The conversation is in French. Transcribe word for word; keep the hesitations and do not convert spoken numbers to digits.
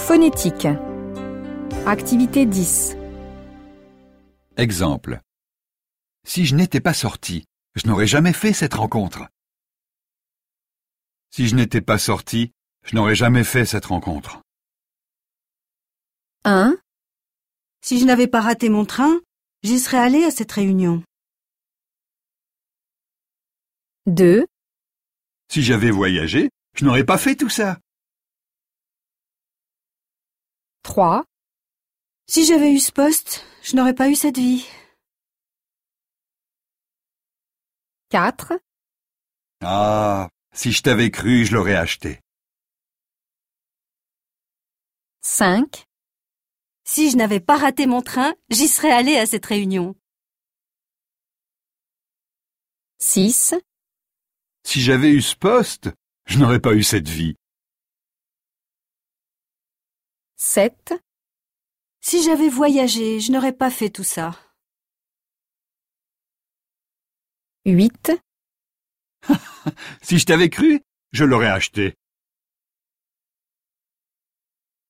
Phonétique. Activité dix. Exemple. Si je n'étais pas sorti, je n'aurais jamais fait cette rencontre. Si je n'étais pas sorti, je n'aurais jamais fait cette rencontre. un. Si je n'avais pas raté mon train, j'y serais allée à cette réunion. deux. Si j'avais voyagé, je n'aurais pas fait tout ça. trois. Si j'avais eu ce poste, je n'aurais pas eu cette vie. quatre. Ah, si je t'avais cru, je l'aurais acheté. cinq. Si je n'avais pas raté mon train, j'y serais allée à cette réunion. six. Si j'avais eu ce poste, je n'aurais pas eu cette vie. sept. Si j'avais voyagé, je n'aurais pas fait tout ça. huit. Si je t'avais cru, je l'aurais acheté.